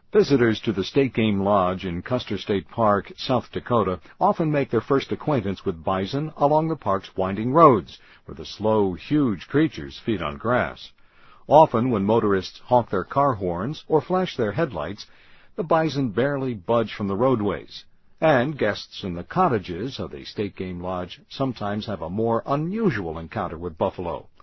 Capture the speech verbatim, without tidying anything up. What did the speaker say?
Visitors to the State Game Lodge in Custer State Park, South Dakota, often make their first acquaintance with bison along the park's winding roads, where the slow, huge creatures feed on grass. Often, when motorists honk their car horns or flash their headlights, the bison barely budge from the roadways. And guests in the cottages of the State Game Lodge sometimes have a more unusual encounter with buffalo.